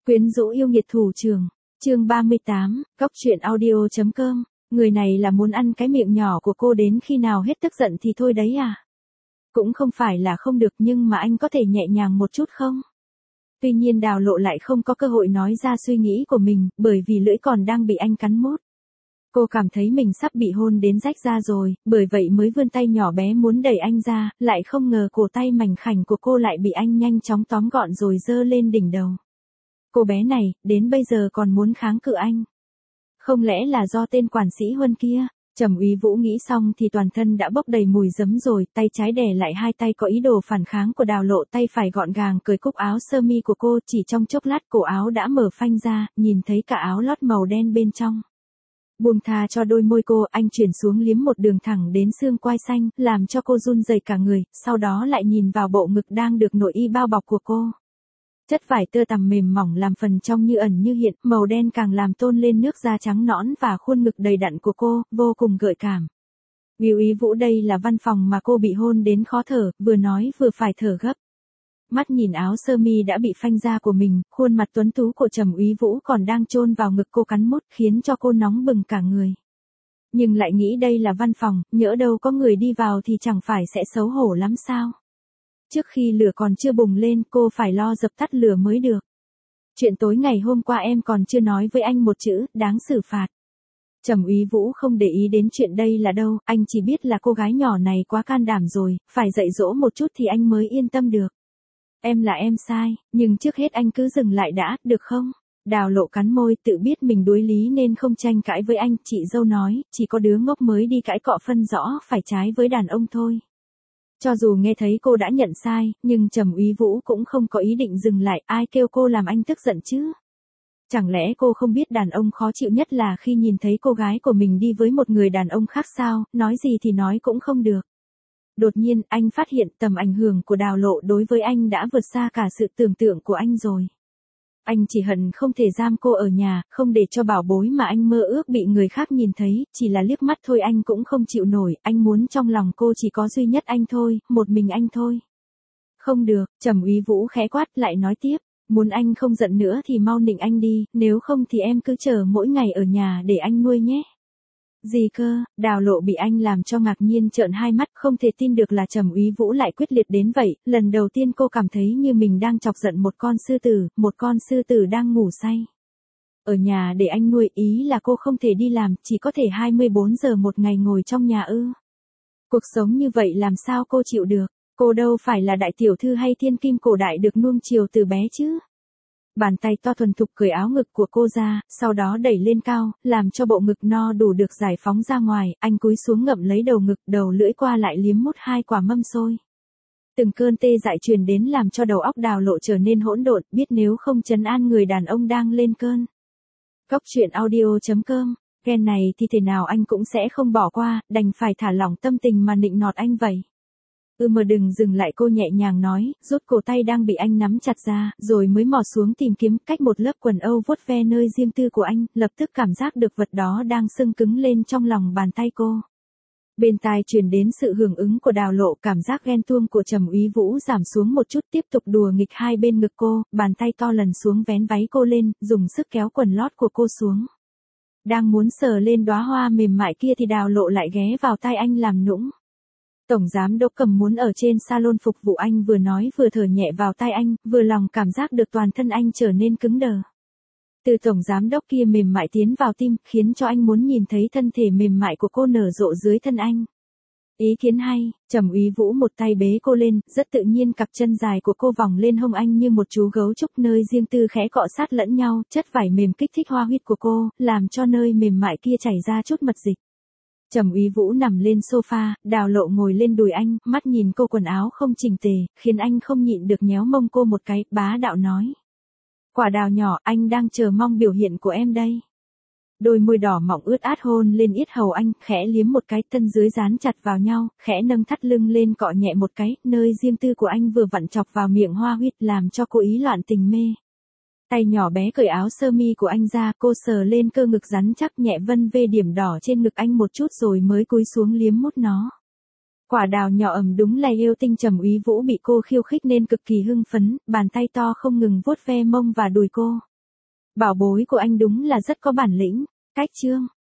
Quyến rũ yêu nghiệt thủ trưởng, chương 38, Cóc truyện audio.com, người này là muốn ăn cái miệng nhỏ của cô đến khi nào hết tức giận thì thôi đấy à? Cũng không phải là không được nhưng mà anh có thể nhẹ nhàng một chút không? Tuy nhiên Đào Lộ lại không có cơ hội nói ra suy nghĩ của mình, bởi vì lưỡi còn đang bị anh cắn mốt. Cô cảm thấy mình sắp bị hôn đến rách da rồi, bởi vậy mới vươn tay nhỏ bé muốn đẩy anh ra, lại không ngờ cổ tay mảnh khảnh của cô lại bị anh nhanh chóng tóm gọn rồi giơ lên đỉnh đầu. Cô bé này, đến bây giờ còn muốn kháng cự anh. Không lẽ là do tên quản sĩ Huân kia? Trầm Úy Vũ nghĩ xong thì toàn thân đã bốc đầy mùi giấm rồi, tay trái đè lại hai tay có ý đồ phản kháng của Đào Lộ, tay phải gọn gàng cởi cúc áo sơ mi của cô, chỉ trong chốc lát cổ áo đã mở phanh ra, nhìn thấy cả áo lót màu đen bên trong. Buông tha cho đôi môi cô, anh chuyển xuống liếm một đường thẳng đến xương quai xanh, làm cho cô run rẩy cả người, sau đó lại nhìn vào bộ ngực đang được nội y bao bọc của cô. Chất vải tơ tằm mềm mỏng làm phần trong như ẩn như hiện, màu đen càng làm tôn lên nước da trắng nõn và khuôn ngực đầy đặn của cô, vô cùng gợi cảm. Úy Vũ, đây là văn phòng mà cô bị hôn đến khó thở, vừa nói vừa phải thở gấp. Mắt nhìn áo sơ mi đã bị phanh ra của mình, khuôn mặt tuấn tú của Trầm Úy Vũ còn đang chôn vào ngực cô cắn mút, khiến cho cô nóng bừng cả người. Nhưng lại nghĩ đây là văn phòng, nhỡ đâu có người đi vào thì chẳng phải sẽ xấu hổ lắm sao? Trước khi lửa còn chưa bùng lên, cô phải lo dập tắt lửa mới được. Chuyện tối ngày hôm qua em còn chưa nói với anh một chữ, đáng xử phạt. Trầm Úy Vũ không để ý đến chuyện đây là đâu, anh chỉ biết là cô gái nhỏ này quá can đảm rồi, phải dạy dỗ một chút thì anh mới yên tâm được. Em là em sai, nhưng trước hết anh cứ dừng lại đã, được không? Đào Lộ cắn môi, tự biết mình đối lý nên không tranh cãi với anh, chị dâu nói, chỉ có đứa ngốc mới đi cãi cọ phân rõ phải trái với đàn ông thôi. Cho dù nghe thấy cô đã nhận sai, nhưng Trầm Úy Vũ cũng không có ý định dừng lại, ai kêu cô làm anh tức giận chứ? Chẳng lẽ cô không biết đàn ông khó chịu nhất là khi nhìn thấy cô gái của mình đi với một người đàn ông khác sao, nói gì thì nói cũng không được. Đột nhiên, anh phát hiện tầm ảnh hưởng của Đào Lộ đối với anh đã vượt xa cả sự tưởng tượng của anh rồi. Anh chỉ hận không thể giam cô ở nhà, không để cho bảo bối mà anh mơ ước bị người khác nhìn thấy, chỉ là liếc mắt thôi anh cũng không chịu nổi, anh muốn trong lòng cô chỉ có duy nhất anh thôi, một mình anh thôi. Không được, Trầm Úy Vũ khẽ quát lại nói tiếp, muốn anh không giận nữa thì mau nịnh anh đi, nếu không thì em cứ chờ mỗi ngày ở nhà để anh nuôi nhé. Gì cơ? Đào Lộ bị anh làm cho ngạc nhiên trợn hai mắt, không thể tin được là Trầm Úy Vũ lại quyết liệt đến vậy, lần đầu tiên cô cảm thấy như mình đang chọc giận một con sư tử đang ngủ say. Ở nhà để anh nuôi, ý là cô không thể đi làm, chỉ có thể 24 giờ một ngày ngồi trong nhà ư? Cuộc sống như vậy làm sao cô chịu được? Cô đâu phải là đại tiểu thư hay thiên kim cổ đại được nuông chiều từ bé chứ? Bàn tay to thuần thục cởi áo ngực của cô ra, sau đó đẩy lên cao, làm cho bộ ngực no đủ được giải phóng ra ngoài, anh cúi xuống ngậm lấy đầu ngực, đầu lưỡi qua lại liếm mút hai quả mâm xôi. Từng cơn tê dại truyền đến làm cho đầu óc Đào Lộ trở nên hỗn độn, biết nếu không trấn an người đàn ông đang lên cơn. Cóc truyện audio.com, ghen này thì thế nào anh cũng sẽ không bỏ qua, đành phải thả lỏng tâm tình mà nịnh nọt anh vậy. Mà đừng dừng lại, cô nhẹ nhàng nói, rút cổ tay đang bị anh nắm chặt ra, rồi mới mò xuống tìm kiếm cách một lớp quần âu vuốt ve nơi riêng tư của anh, lập tức cảm giác được vật đó đang sưng cứng lên trong lòng bàn tay cô. Bên tai truyền đến sự hưởng ứng của Đào Lộ, cảm giác ghen tuông của Trầm Úy Vũ giảm xuống một chút, tiếp tục đùa nghịch hai bên ngực cô, bàn tay to lần xuống vén váy cô lên, dùng sức kéo quần lót của cô xuống. Đang muốn sờ lên đóa hoa mềm mại kia thì Đào Lộ lại ghé vào tai anh làm nũng. Tổng giám đốc Cầm muốn ở trên salon phục vụ anh, vừa nói vừa thở nhẹ vào tai anh, vừa lòng cảm giác được toàn thân anh trở nên cứng đờ. Từ tổng giám đốc kia mềm mại tiến vào tim, khiến cho anh muốn nhìn thấy thân thể mềm mại của cô nở rộ dưới thân anh. Ý kiến hay, Trầm Úy Vũ một tay bế cô lên, rất tự nhiên cặp chân dài của cô vòng lên hông anh như một chú gấu trúc, nơi riêng tư khẽ cọ sát lẫn nhau, chất vải mềm kích thích hoa huyết của cô, làm cho nơi mềm mại kia chảy ra chút mật dịch. Trầm Úy Vũ nằm lên sofa, Đào Lộ ngồi lên đùi anh, mắt nhìn cô quần áo không chỉnh tề, khiến anh không nhịn được nhéo mông cô một cái, bá đạo nói. Quả đào nhỏ, anh đang chờ mong biểu hiện của em đây. Đôi môi đỏ mọng ướt át hôn lên yết hầu anh, khẽ liếm một cái, thân dưới dán chặt vào nhau, khẽ nâng thắt lưng lên cọ nhẹ một cái, nơi riêng tư của anh vừa vặn chọc vào miệng hoa huyết, làm cho cô ý loạn tình mê. Tay nhỏ bé cởi áo sơ mi của anh ra, cô sờ lên cơ ngực rắn chắc, nhẹ vân vê điểm đỏ trên ngực anh một chút rồi mới cúi xuống liếm mút nó. Quả đào nhỏ ẩm đúng là yêu tinh. Trầm Úy Vũ bị cô khiêu khích nên cực kỳ hưng phấn, bàn tay to không ngừng vuốt ve mông và đùi cô. Bảo bối của anh đúng là rất có bản lĩnh. Cách chương